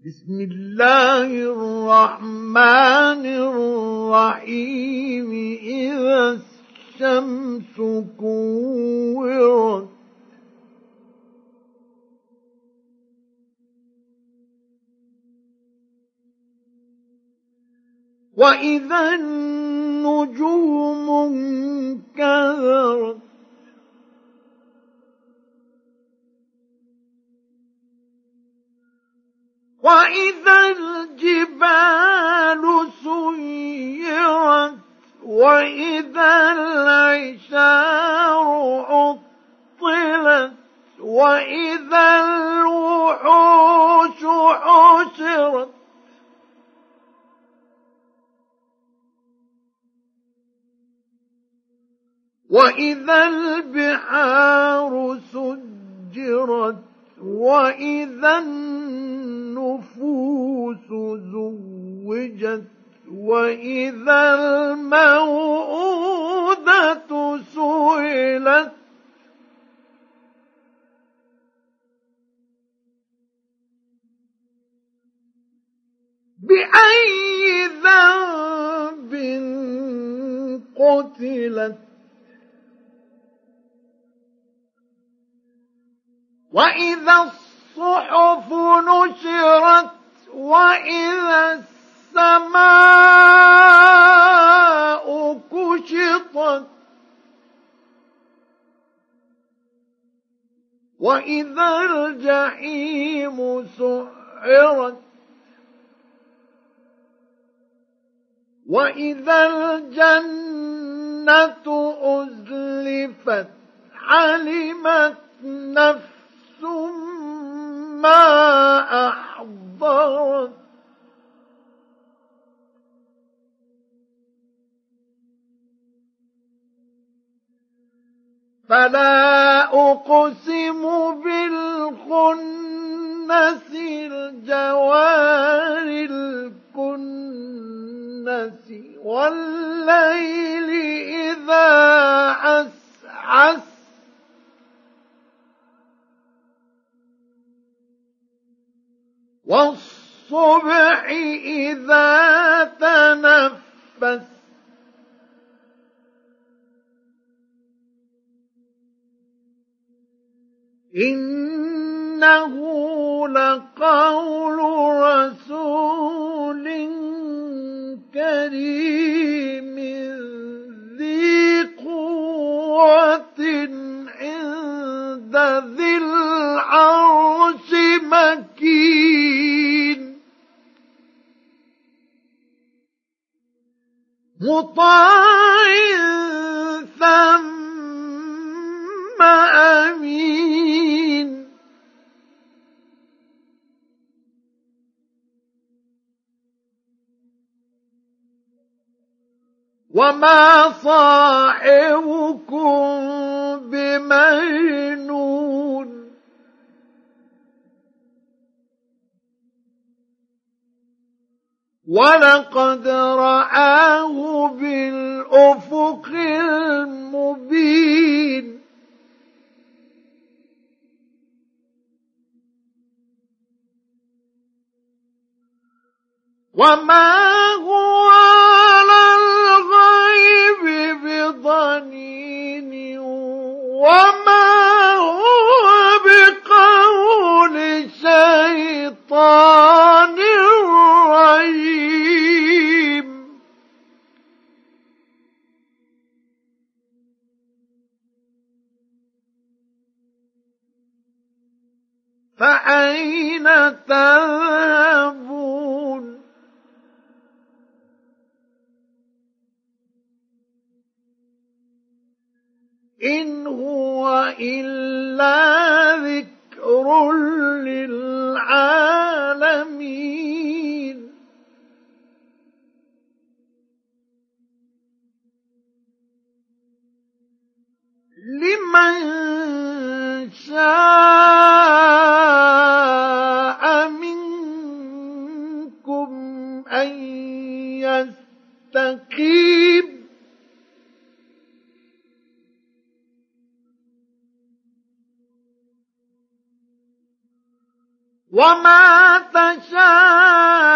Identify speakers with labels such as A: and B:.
A: بسم الله الرحمن الرحيم إذا الشمس كورت وإذا النجوم انكدرت وإذا الجبال سيرت وإذا العشار عطلت وإذا الوحوش حشرت وإذا البحار سجرت وإذا النفوس زوجت وإذا الموءودة سئلت بأي ذنب قتلت وإذا الصحف نشرت وإذا السماء كشطت وإذا الجحيم سعرت وإذا الجنة أزلفت علمت نفس ما أحضرت فلا أقسم بالخنس الجوار الكنس والليل إذا عسعس والصبح إذا تنفس إنه لقول رسول كريم ذي قوة عند ذي العرش مكين مطاع ثم أمين وما صاحبكم بمجنون ولقد رآه بالأفق المبين وما هو على الغيب بضنين وما هو بقول شيطان رجيم فأين تذهبون إن هو إلا ذكر للعالمين لمن شاء منكم أن يستقيم وما تشاءون